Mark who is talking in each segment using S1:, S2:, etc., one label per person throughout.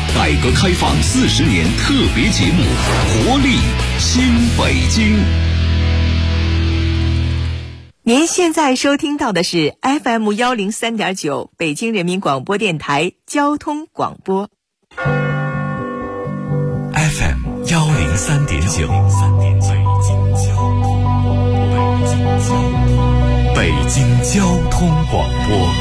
S1: 改革开放40年特别节目《活力新北京》。
S2: 您现在收听到的是 FM 103.9北京人民广播电台交通广播。
S3: FM 103.9，北京交通广播，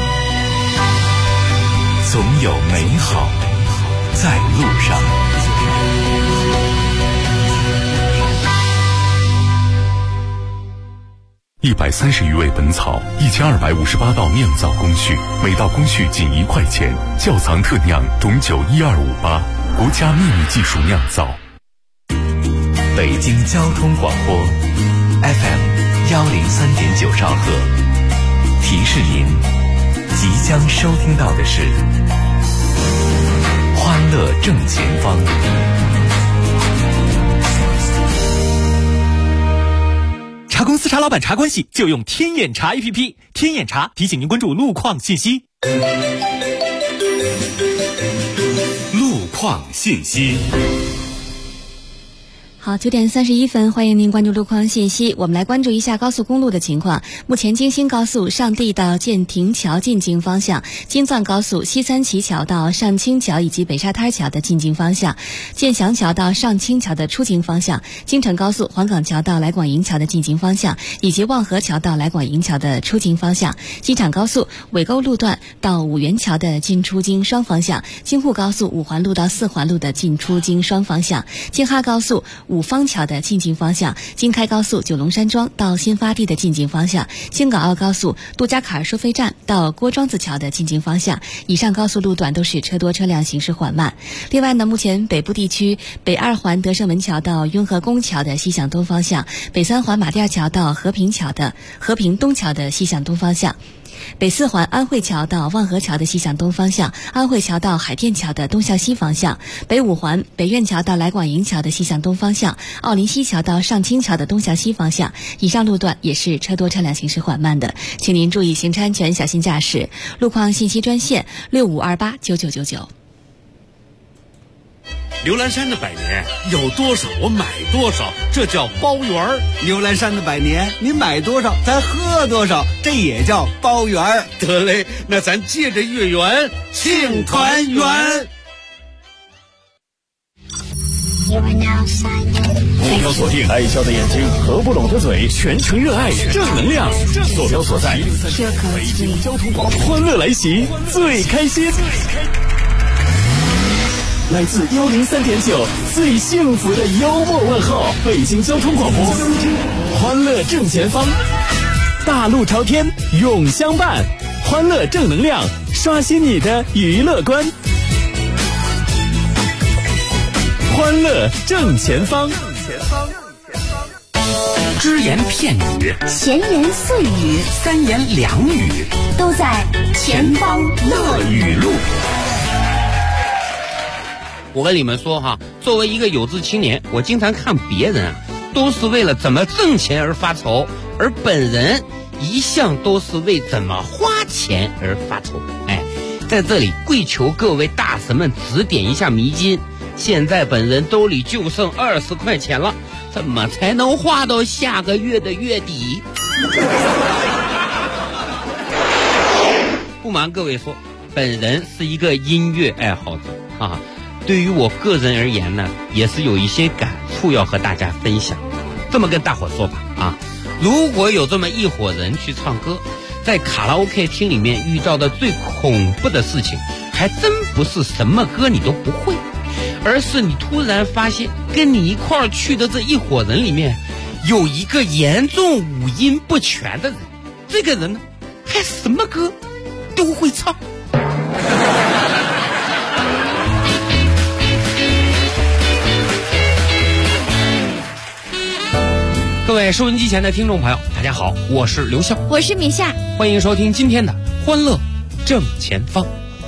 S3: 总有美好在路上。130余味本草，1258道酿造工序，每道工序仅1块钱。窖藏特酿种酒12588，国家秘密技术酿造。北京交通广播 FM 103.9兆赫，提示您即将收听到的是欢乐正前方。
S4: 查公司查老板查关系就用天眼查 APP， 天眼查提醒您关注路况信息。
S3: 路况信息。
S5: 好，9点31分，欢迎您关注路况信息。我们来关注一下高速公路的情况。目前京新高速上地到建亭桥进京方向，京藏高速西三旗桥到上清桥以及北沙滩桥的进京方向，建祥桥到上清桥的出京方向，京承高速黄岗桥到来广营桥的进京方向，以及望河桥到来广营桥的出京方向，机场高速尾沟路段到五原桥的进出京双方向，京沪高速五环路到四环路的进出京双方向，京哈高速五方桥的进京方向，京开高速九龙山庄到新发地的进京方向，京港澳高速杜家坎儿收费站到郭庄子桥的进京方向，以上高速路段都是车多车辆行驶缓慢。另外呢，目前北部地区北二环德胜门桥到雍和宫桥的西向东方向，北三环马甸桥到和平东桥的西向东方向，北四环安慧桥到望河桥的西向东方向，安慧桥到海淀桥的东向西方向，北五环北苑桥到来广营桥的西向东方向，奥林西桥到上清桥的东向西方向，以上路段也是车多车辆行驶缓慢的，请您注意行车安全，小心驾驶。路况信息专线65289999。
S6: 牛栏山的百年有多少我买多少，这叫包圆儿。
S7: 牛栏山的百年你买多少咱喝多少，这也叫包圆儿。
S6: 得嘞，那咱借着月圆庆团圆。
S8: 目标锁定爱笑的眼睛，合不拢的嘴，全程热爱正能量。坐标所在北京交通广播，欢乐来袭，最开心。来自103.9最幸福的幽默问候，北京交通广播，欢乐正前方，大路朝天永相伴，欢乐正能量，刷新你的娱乐观。欢乐正前方，
S9: 只言片语，
S10: 闲言碎语，
S9: 三言两语，
S10: 都在前方乐语录。
S9: 我跟你们说哈，作为一个有志青年，我经常看别人啊，都是为了怎么挣钱而发愁，而本人一向都是为怎么花钱而发愁。在这里跪求各位大神们指点一下迷津。现在本人兜里就剩20块钱了，怎么才能花到下个月的月底？不瞒各位说，本人是一个音乐爱好者啊。对于我个人而言呢，也是有一些感触要和大家分享。这么跟大伙说吧啊，如果有这么一伙人去唱歌，在卡拉 OK 厅里面遇到的最恐怖的事情，还真不是什么歌你都不会，而是你突然发现跟你一块儿去的这一伙人里面，有一个严重五音不全的人。这个人呢，还什么歌都会唱。各位收音机前的听众朋友，大家好，我是刘笑，
S10: 我是米夏，
S9: 欢迎收听今天的欢乐正前方。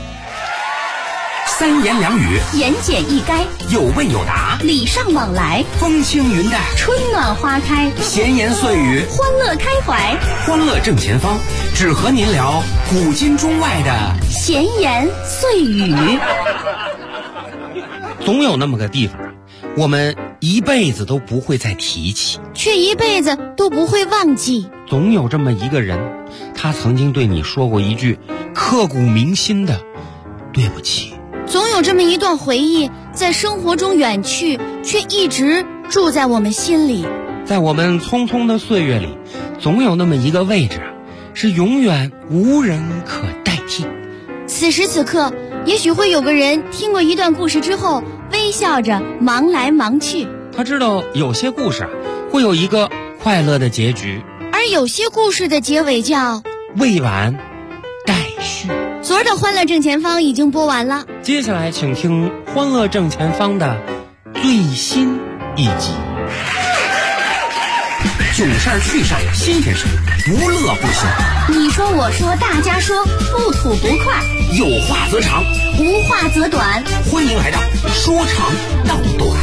S11: 三言两语，
S10: 言简意赅，
S11: 有问有答，
S10: 礼尚往来，
S11: 风轻云淡，
S10: 春暖花开，
S11: 闲言碎语，
S10: 欢乐开怀。
S11: 欢乐正前方，只和您聊古今中外的
S10: 闲言碎语。
S9: 总有那么个地方啊，我们一辈子都不会再提起，
S12: 却一辈子都不会忘记。
S9: 总有这么一个人，他曾经对你说过一句刻骨铭心的对不起。
S12: 总有这么一段回忆，在生活中远去，却一直住在我们心里。
S9: 在我们匆匆的岁月里，总有那么一个位置啊，是永远无人可代替。
S12: 此时此刻，也许会有个人听过一段故事之后，微笑着忙来忙去。
S9: 他知道有些故事啊，会有一个快乐的结局，
S12: 而有些故事的结尾叫
S9: 未完待续。
S12: 昨儿的欢乐正前方已经播完了，
S9: 接下来请听欢乐正前方的最新一集。
S11: 囧事儿趣事儿新鲜事儿，不乐不休。
S12: 你说我说大家说，不吐不快，
S11: 有话则长，
S12: 无话则短。
S11: 欢迎来到说长道短。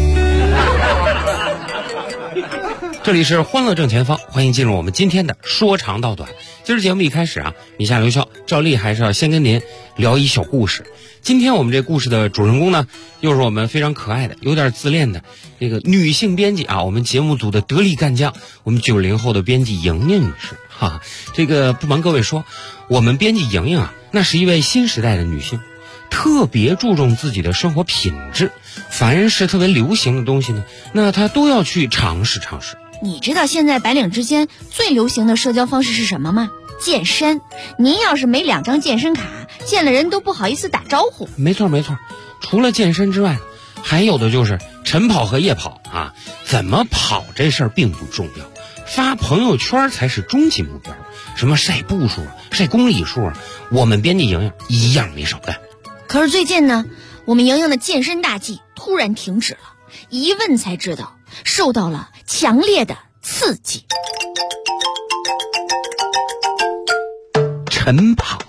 S9: 这里是欢乐正前方，欢迎进入我们今天的说长道短。今儿节目一开始啊，米夏刘笑照例还是要先跟您聊一小故事。今天我们这故事的主人公呢，又是我们非常可爱的、有点自恋的这个女性编辑啊，我们节目组的得力干将，我们90后的编辑莹莹女士。哈，这个不瞒各位说，我们编辑莹莹啊，那是一位新时代的女性，特别注重自己的生活品质，凡是特别流行的东西呢，那她都要去尝试尝试。
S12: 你知道现在白领之间最流行的社交方式是什么吗？健身。您要是没2张健身卡，见了人都不好意思打招呼。
S9: 没错没错，除了健身之外，还有的就是晨跑和夜跑啊。怎么跑这事儿并不重要，发朋友圈才是终极目标。什么晒步数、晒公里数，我们编辑莹莹一样没少干。
S12: 可是最近呢，我们莹莹的健身大计突然停止了，一问才知道受到了强烈的刺激。
S9: 晨跑。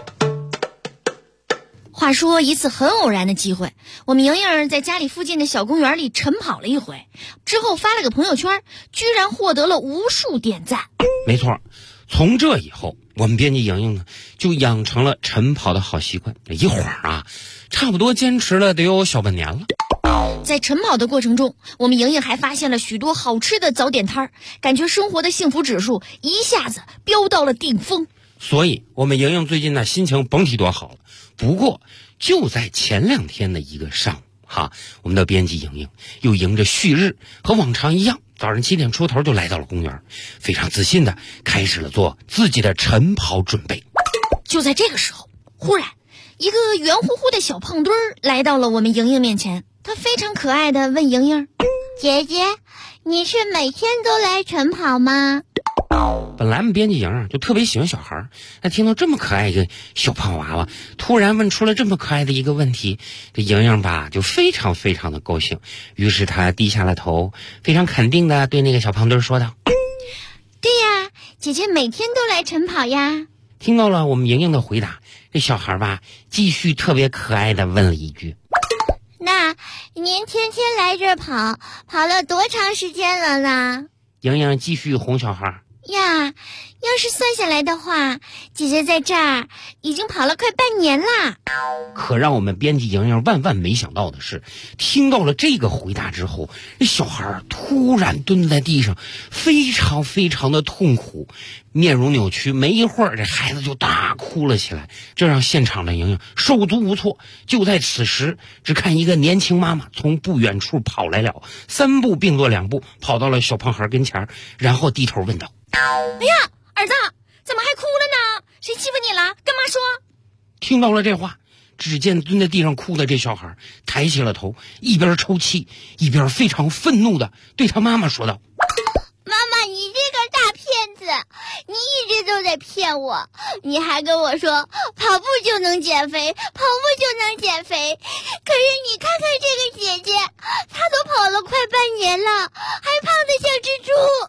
S12: 话说一次很偶然的机会，我们莹莹在家里附近的小公园里晨跑了一回，之后发了个朋友圈，居然获得了无数点赞。
S9: 没错，从这以后，我们编辑莹莹呢就养成了晨跑的好习惯。一会儿啊，差不多坚持了得有小半年了。
S12: 在晨跑的过程中，我们莹莹还发现了许多好吃的早点摊儿，感觉生活的幸福指数一下子飙到了顶峰。
S9: 所以我们莹莹最近呢心情甭提多好了。不过就在前2天的一个上午我们的编辑莹莹又迎着旭日，和往常一样，早上7点出头就来到了公园，非常自信的开始了做自己的晨跑准备。
S12: 就在这个时候，忽然一个圆乎乎的小胖墩儿来到了我们莹莹面前，他非常可爱的问莹莹：姐姐，你是每天都来晨跑吗？
S9: 本来我们编辑莹啊就特别喜欢小孩，那听到这么可爱一个小胖娃娃突然问出了这么可爱的一个问题，这莹莹吧就非常非常的高兴，于是她低下了头，非常肯定的对那个小胖墩说道：
S12: 对呀，姐姐每天都来晨跑呀。
S9: 听到了我们莹莹的回答，这小孩吧继续特别可爱的问了一句：
S12: 那您天天来这跑，跑了多长时间了呢？
S9: 莹莹继续哄小孩：
S12: 呀，要是算下来的话，姐姐在这儿已经跑了快半年啦。
S9: 可让我们编辑莹莹万万没想到的是，听到了这个回答之后，这小孩突然蹲在地上，非常非常的痛苦，面容扭曲，没一会儿这孩子就大哭了起来，这让现场的莹莹手足无措。就在此时，只看一个年轻妈妈从不远处跑来了，3步并作2步跑到了小胖孩跟前，然后低头问道：
S12: 哎呀，儿子，怎么还哭了呢？谁欺负你了？跟妈说。
S9: 听到了这话，只见蹲在地上哭的这小孩抬起了头，一边抽泣一边非常愤怒的对他妈妈说道：
S13: 妈妈，你这个大骗子，你一直都在骗我，你还跟我说跑步就能减肥，跑步就能减肥，可是你看看这个姐姐，她都跑了快半年了，还胖得像蜘蛛。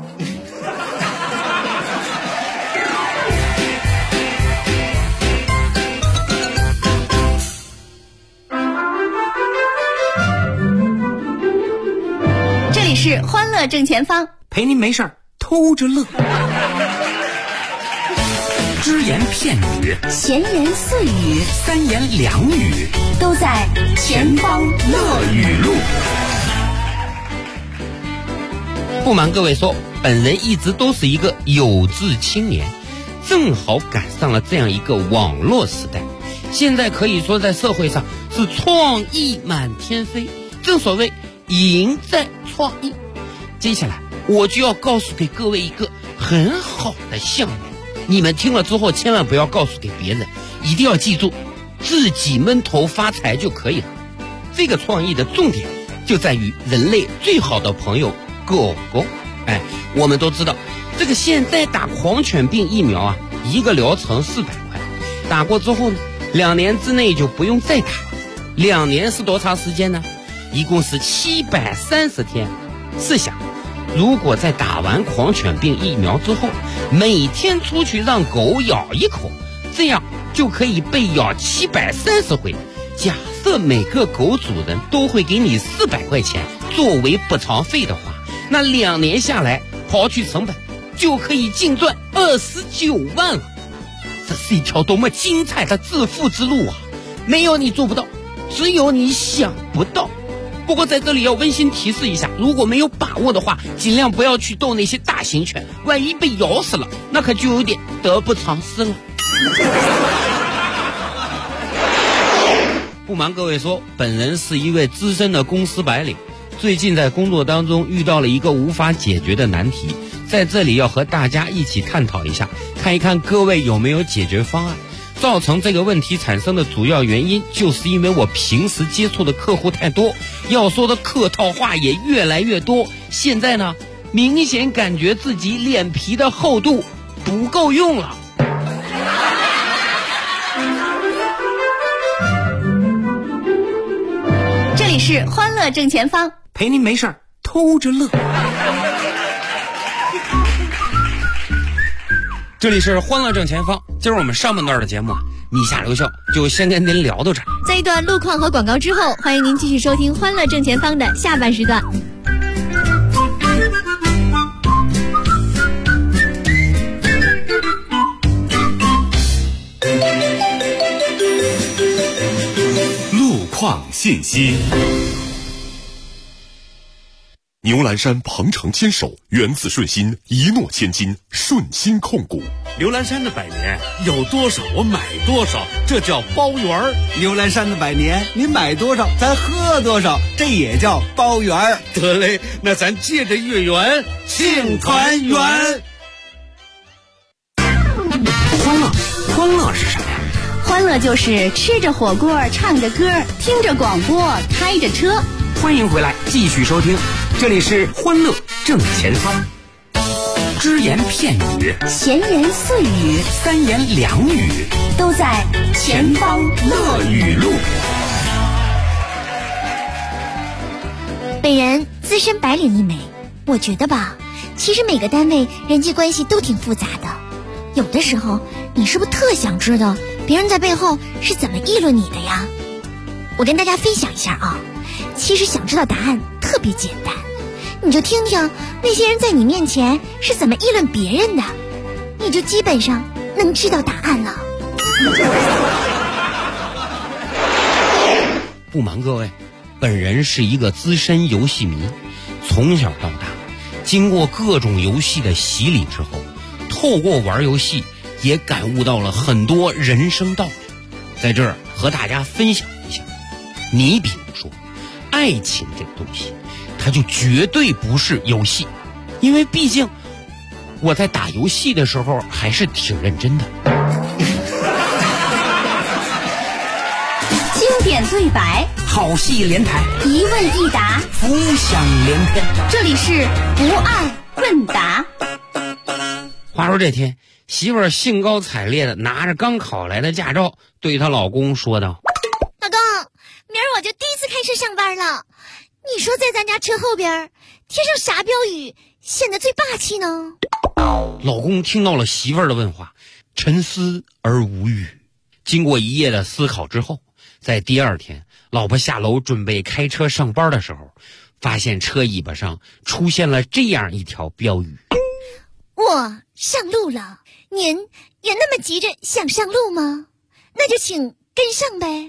S12: 这里是欢乐正前方，
S11: 陪您没事儿偷着乐。 只言片语，
S10: 闲言碎语，
S11: 三言两语，
S10: 都在前方乐语录。
S9: 不瞒各位说，本人一直都是一个有志青年，正好赶上了这样一个网络时代。现在可以说在社会上是创意满天飞，正所谓赢在创意。接下来我就要告诉给各位一个很好的项目，你们听了之后千万不要告诉给别人，一定要记住自己闷头发财就可以了。这个创意的重点就在于人类最好的朋友狗狗。我们都知道这个现在打狂犬病疫苗啊，一个疗程400块，打过之后呢，2年之内就不用再打了。2年是多长时间呢？一共是730天。试想，如果在打完狂犬病疫苗之后，每天出去让狗咬一口，这样就可以被咬730回。假设每个狗主人都会给你400块钱作为补偿费的话，那2年下来刨去成本，就可以净赚29万了。这是一条多么精彩的致富之路啊！没有你做不到，只有你想不到。不过在这里要温馨提示一下，如果没有把握的话，尽量不要去逗那些大型犬，万一被咬死了，那可就有点得不偿失了。不瞒各位说，本人是一位资深的公司白领，最近在工作当中遇到了一个无法解决的难题，在这里要和大家一起探讨一下，看一看各位有没有解决方案。造成这个问题产生的主要原因，就是因为我平时接触的客户太多，要说的客套话也越来越多。现在呢，明显感觉自己脸皮的厚度不够用了。
S10: 这里是欢乐正前方，
S11: 陪您没事儿偷着乐。
S9: 这里是欢乐正前方，今儿我们上半段的节目你下留校就先跟您聊到这儿。
S12: 在一段路况和广告之后，欢迎您继续收听欢乐正前方的下半时段。
S3: 路况信息。牛栏山鹏程牵手，源自顺心，一诺千金，顺心控股。
S6: 牛栏山的100年有多少我买多少，这叫包圆儿。
S7: 牛栏山的100年，你买多少咱喝多少，这也叫包圆儿。
S6: 得嘞，那咱借着月圆庆团圆。
S11: 欢乐是什么呀？
S10: 欢乐就是吃着火锅，唱着歌，听着广播，开着车。
S11: 欢迎回来，继续收听，这里是欢乐正前方。只言片语，
S10: 闲言碎语，
S11: 三言两语，
S10: 都在前方乐语录。
S12: 本人资深白领一枚，我觉得吧，其实每个单位人际关系都挺复杂的，有的时候你是不是特想知道别人在背后是怎么议论你的呀？我跟大家分享一下啊，其实想知道答案特别简单，你就听听那些人在你面前是怎么议论别人的，你就基本上能知道答案了。
S9: 不瞒各位，本人是一个资深游戏迷，从小到大经过各种游戏的洗礼之后，透过玩游戏也感悟到了很多人生道理，在这儿和大家分享一下。你比如说爱情这个东西，它就绝对不是游戏，因为毕竟我在打游戏的时候还是挺认真的。
S10: 经典对白，
S11: 好戏连台，
S10: 一问一答，
S11: 浮想联翩。
S10: 这里是不二问答。
S9: 话说这天，媳妇儿兴高采烈的拿着刚考来的驾照，对她老公说道：
S12: 老公，明儿我就第一次开车上班了，你说在咱家车后边贴上啥标语显得最霸气呢？
S9: 老公听到了媳妇儿的问话，沉思而无语。经过一夜的思考之后，在第二天老婆下楼准备开车上班的时候，发现车尾巴上出现了这样一条标语：
S12: 我上路了，您也那么急着想上路吗？那就请跟上呗。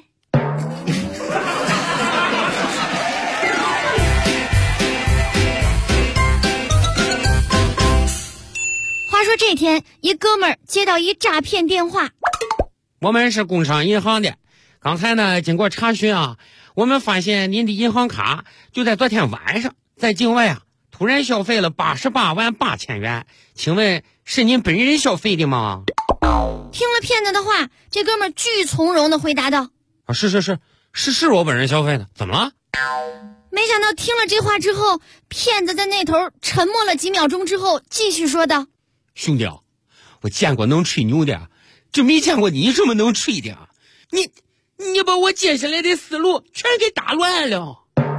S12: 话说这天，一哥们儿接到一诈骗电话。
S9: 我们是工商银行的，刚才呢经过查询啊，我们发现您的银行卡就在昨天晚上在境外啊突然消费了88万8千元，请问是您本人消费的吗？
S12: 听了骗子的话，这哥们儿巨从容地回答道：
S9: 是我本人消费的，怎么了？
S12: 没想到听了这话之后，骗子在那头沉默了几秒钟之后继续说道：
S9: 兄弟啊，我见过能吹牛的，就没见过你这么能吹的。你把我接下来的思路全给打乱了。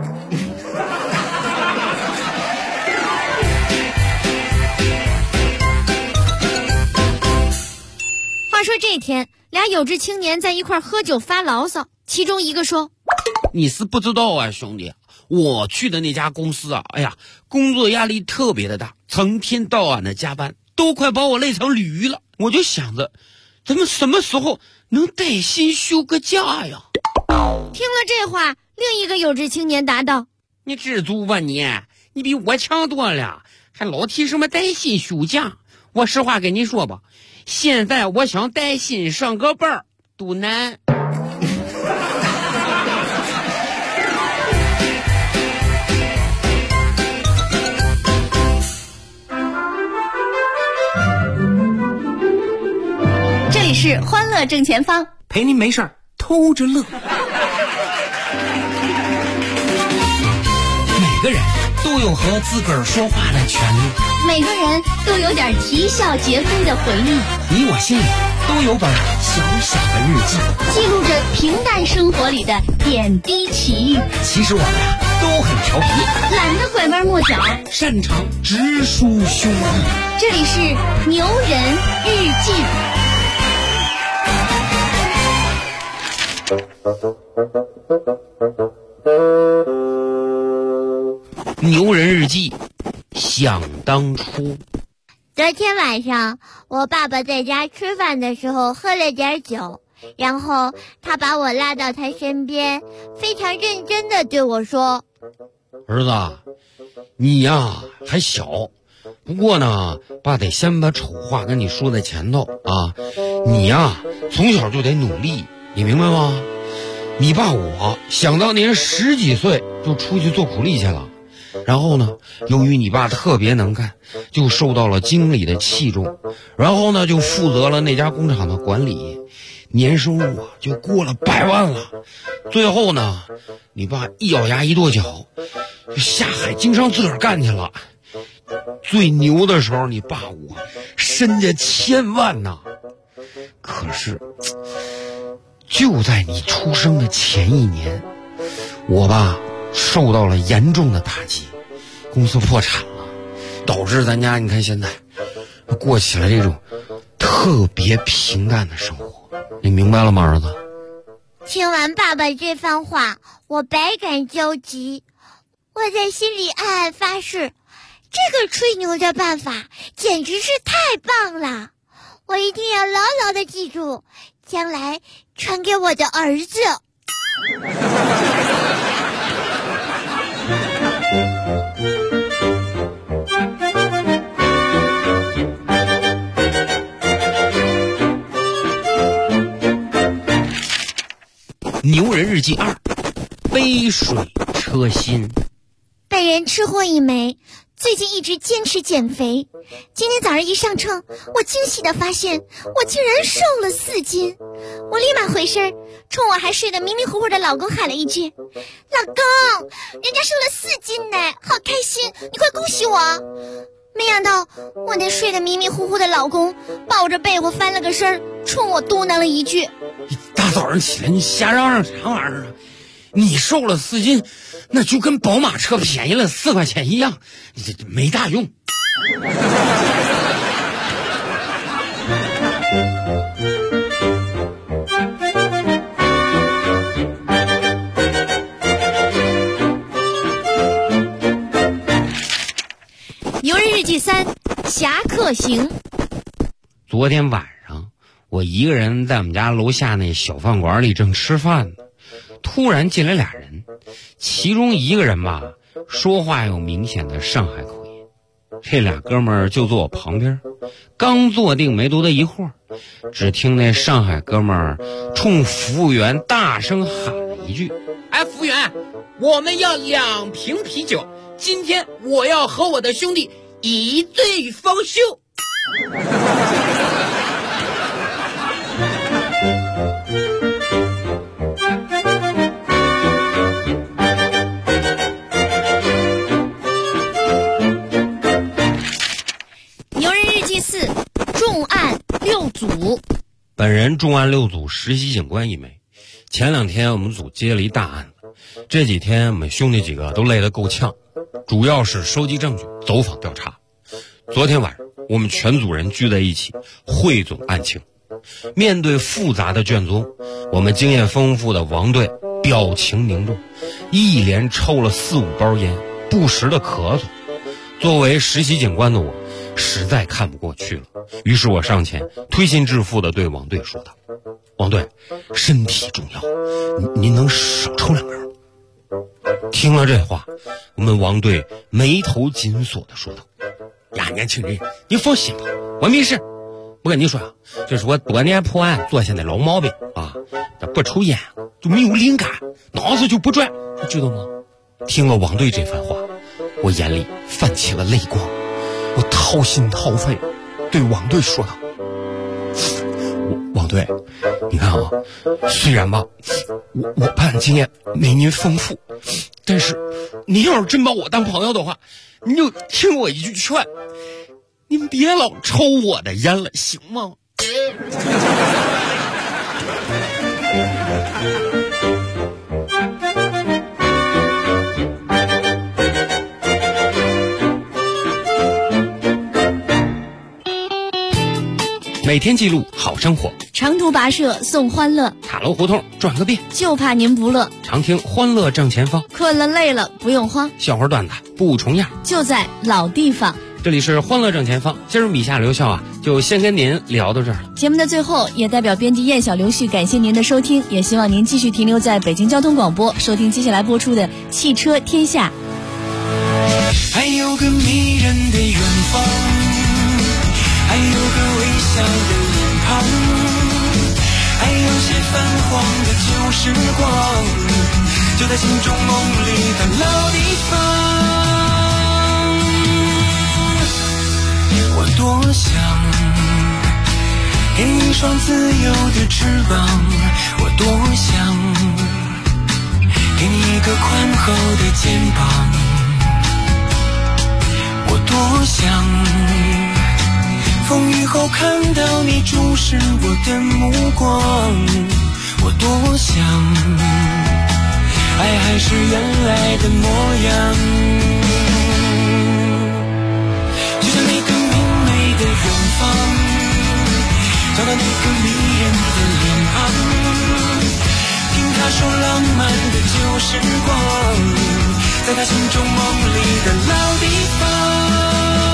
S12: 话说这天，俩有志青年在一块喝酒发牢骚，其中一个说：
S9: 你是不知道啊，兄弟，我去的那家公司啊，哎呀，工作压力特别的大，成天到晚的加班，都快把我累成驴了。我就想着咱们什么时候能带薪休个假呀？
S12: 听了这话，另一个有志青年答道：
S9: 你知足吧你比我强多了，还老提什么带薪休假。我实话跟你说吧，现在我想带薪上个班都难。
S10: 这里是欢乐正前方，
S11: 陪您没事儿偷着乐。每个人都有和自个儿说话的权利，
S10: 每个人都有点啼笑皆非的回忆。
S11: 你我心里都有本小小的日记，
S10: 记录着平淡生活里的点滴奇遇。
S11: 其实我们呀都很调皮，
S10: 懒得拐弯抹角，
S11: 擅长直抒胸臆。
S10: 这里是牛人日记。
S9: 牛人日记，想当初。
S13: 昨天晚上，我爸爸在家吃饭的时候喝了点酒，然后他把我拉到他身边，非常认真地对我说：
S9: 儿子，你呀还小，不过呢，爸得先把丑话跟你说在前头啊。你呀从小就得努力，你明白吗？你爸我想当年10几岁就出去做苦力去了，然后呢，由于你爸特别能干，就受到了经理的器重，然后呢就负责了那家工厂的管理，年收入啊就过了100万了。最后呢，你爸一咬牙一跺脚，就下海经商自个儿干去了。最牛的时候，你爸我身家1000万呐。可是就在你出生的前1年，我爸受到了严重的打击，公司破产了，导致咱家你看现在过起了这种特别平淡的生活。你明白了吗，儿子？
S13: 听完爸爸这番话，我百感交集。我在心里暗暗发誓，这个吹牛的办法简直是太棒了，我一定要牢牢地记住，将来传给我的儿子。
S9: 牛人日记2，杯水车薪。
S12: 本人吃货一枚，最近一直坚持减肥。今天早上一上称，我惊喜地发现我竟然瘦了4斤。我立马回身，冲我还睡得迷迷糊糊的老公喊了一句：老公，人家瘦了4斤呢，好开心，你快恭喜我。没想到我那睡得迷迷糊糊的老公抱着被窝翻了个身，冲我嘟囔了一句：
S9: 大早上起来你瞎嚷嚷啥玩意儿啊？你瘦了4斤，那就跟宝马车便宜了4块钱一样，这没大用。
S12: 牛人日记3， 侠客行。
S9: 昨天晚上我一个人在我们家楼下那小饭馆里正吃饭呢，突然进来俩人，其中一个人吧说话有明显的上海口音，这俩哥们儿就坐我旁边，刚坐定没多大一会儿，只听那上海哥们儿冲服务员大声喊了一句：
S14: 哎，服务员，我们要2瓶啤酒，今天我要和我的兄弟一醉方休。
S12: 牛人日记4，重案6组。
S9: 本人重案6组实习警官一枚。前2天我们组接了一大案子，这几天我们兄弟几个都累得够呛，主要是收集证据、走访调查。昨天晚上我们全组人聚在一起汇总案情，面对复杂的卷宗，我们经验丰富的王队表情凝重，一连抽了4、5包烟，不时的咳嗽。作为实习警官的我实在看不过去了，于是我上前推心置腹地对王队说道：王队，身体重要，您能少抽2根吗？听了这话，我们王队眉头紧锁地说道：呀，年轻人，你放心吧，我没事。我跟你说啊，这是我多年破案做下的老毛病啊，这不抽烟就没有灵感，脑子就不转，你知道吗？听了王队这番话，我眼里泛起了泪光，我掏心掏肺对王队说道：王队，你看啊，虽然吧我办案经验没您丰富，但是您要是真把我当朋友的话，您就听我一句劝，您别老抽我的烟了，行吗？每天记录好生活，
S12: 长途跋涉送欢乐，
S9: 塔楼胡同转个遍，
S12: 就怕您不乐。
S9: 常听欢乐正前方，
S12: 困了累了不用慌，
S9: 笑话段子不重样，
S12: 就在老地方。
S9: 这里是欢乐正前方，今儿米夏刘笑啊，就先跟您聊到这儿了。
S12: 节目的最后，也代表编辑燕小刘旭感谢您的收听，也希望您继续停留在北京交通广播，收听接下来播出的汽车天下。
S15: 还有个迷人的远方，还有个微笑的脸庞，还有些泛黄的旧时光，就在心中梦里的老地方。我多想给你一双自由的翅膀，我多想给你一个宽厚的肩膀，我多想风雨后看到你注视我的目光，我多想爱还是原来的模样，就像那个明媚的远方，找到那个迷人的脸庞，听他说浪漫的旧时光，在他心中梦里的老地方。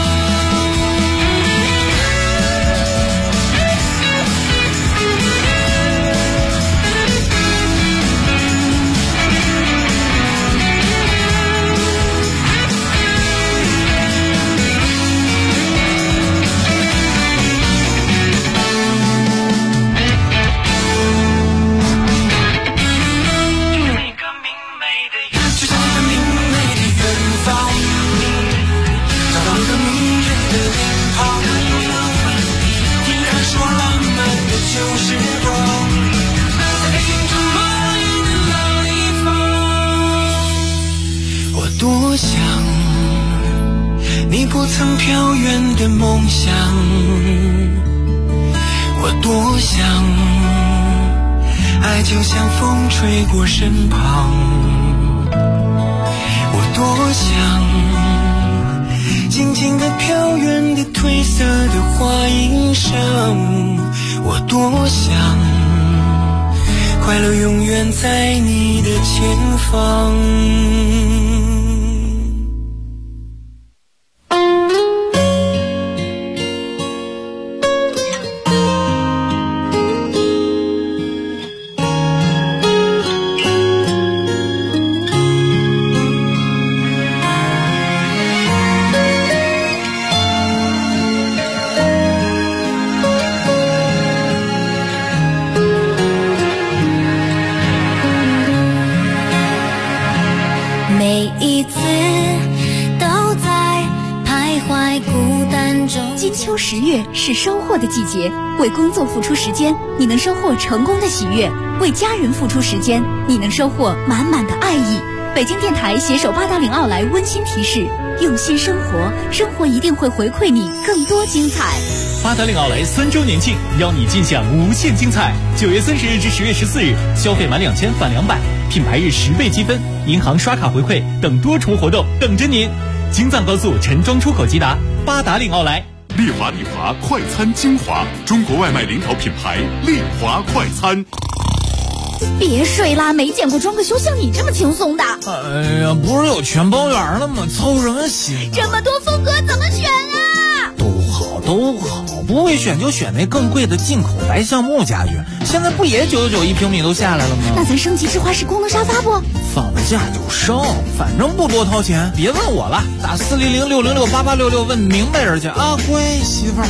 S15: 多想你不曾飘远的梦想，我多想爱就像风吹过身旁，我多想静静地飘远的褪色的花衣裳，我多想快乐永远在你的前方。
S16: 每一次都在徘徊孤单中。
S17: 金秋10月是收获的季节，为工作付出时间，你能收获成功的喜悦；为家人付出时间，你能收获满满的爱意。北京电台携手八达岭奥莱温馨提示：用心生活，生活一定会回馈你更多精彩。
S4: 八达岭奥莱3周年庆，邀你尽享无限精彩。9月30日至10月14日，消费满2000返200，品牌日10倍积分，银行刷卡回馈等多重活动等着您。京藏高速陈庄出口即达，八达岭奥莱。
S3: 丽华快餐精华，中国外卖领导品牌丽华快餐。
S17: 别睡啦，没见过装个修像你这么轻松的。
S18: 哎呀，不是有全包圆了吗？操什么心啊？
S17: 这么多风格怎么选啊？
S18: 都好，不会选就选那更贵的进口白橡木家具。现在不也999一平米都下来了吗？
S17: 那咱升级智华式功能沙发不？
S18: 放了假就升，反正不多掏钱。别问我了，打400-606-8866问明白人去啊，乖媳妇儿。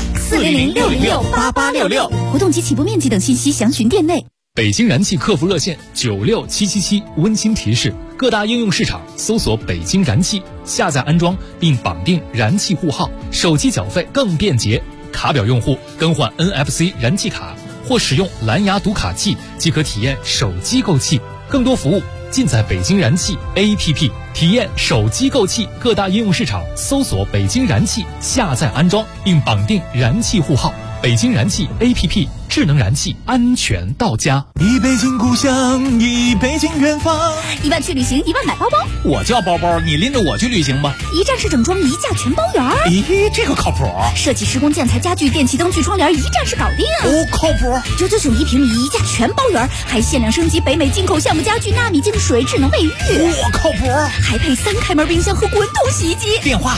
S17: 400-606-8866，活动及起步面积等信息详询店内。
S19: 北京燃气客服热线96777温馨提示：各大应用市场搜索北京燃气，下载安装并绑定燃气户号，手机缴费更便捷。卡表用户更换 NFC 燃气卡或使用蓝牙读卡器即可体验手机购气。更多服务尽在北京燃气 APP， 体验手机购气。各大应用市场搜索北京燃气，下载安装并绑定燃气户号。北京燃气 APP， 智能燃气，安全到家。
S18: 一北京故乡，一北京远方。
S17: 1万去旅行，1万买包包。
S18: 我叫包包，你拎着我去旅行吧。
S17: 一站式整装，一价全包圆。
S18: 咦，这个靠谱。
S17: 设计、施工、建材、家具、电器、灯具、窗帘，一站式搞定。
S18: 哦，靠谱。
S17: 999一平米，一价全包圆，还限量升级北美进口橡木家具、纳米净水、智能卫浴。
S18: 哇，靠谱。
S17: 还配3开门冰箱和滚筒洗衣机。
S18: 电话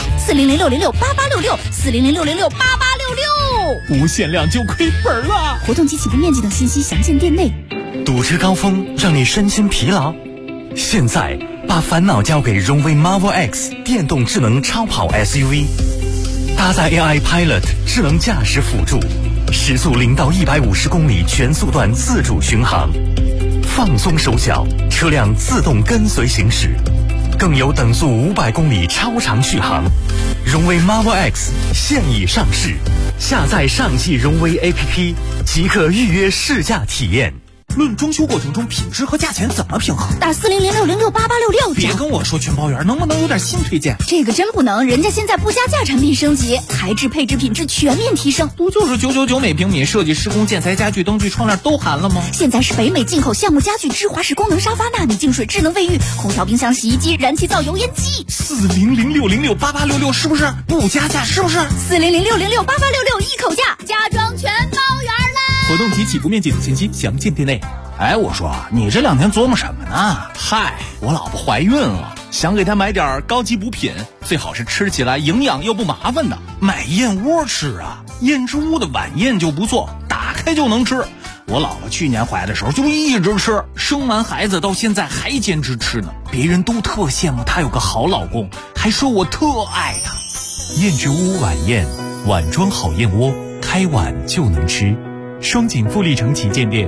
S17: 400-606-8866，400-606-8866。
S4: 无限量就亏本了。
S17: 活动及起步面积等信息详见店内。
S20: 堵车高峰让你身心疲劳，现在把烦恼交给荣威 Marvel X 电动智能超跑 SUV， 搭载 AI Pilot 智能驾驶辅助，时速0到150公里全速段自主巡航，放松手脚，车辆自动跟随行驶，更有等速500公里超长续航。荣威 Marvel X 现已上市，下载上汽荣威 APP 即可预约试驾体验。
S18: 论装修过程中品质和价钱怎么平衡？
S17: 打400-606-8866。
S18: 别跟我说全包圆，能不能有点新推荐？
S17: 这个真不能，人家现在不加价产品升级，材质、配置、品质全面提升。
S18: 不就是999每平米，设计、施工、建材、家具、灯具、窗帘都含了吗？
S17: 现在是北美进口橡木家具、智华式功能沙发、纳米净水、智能卫浴、空调、冰箱、洗衣机、燃气灶、油烟机。
S18: 400-606-8866是不是不加价？是不是
S17: 400-606-8866一口价，家装全包圆啦！
S4: 活动及起步面积等信息详见店内。
S18: 哎，我说你这2天琢磨什么呢？
S4: 嗨，我老婆怀孕了，想给她买点高级补品，最好是吃起来营养又不麻烦的。
S18: 买燕窝吃啊，燕之屋的晚宴就不错，打开就能吃。我老婆去年怀的时候就一直吃，生完孩子到现在还坚持吃呢。别人都特羡慕她有个好老公，还说我特爱她。
S3: 燕之屋晚宴，碗装好燕窝，开碗就能吃。双井富力城旗舰店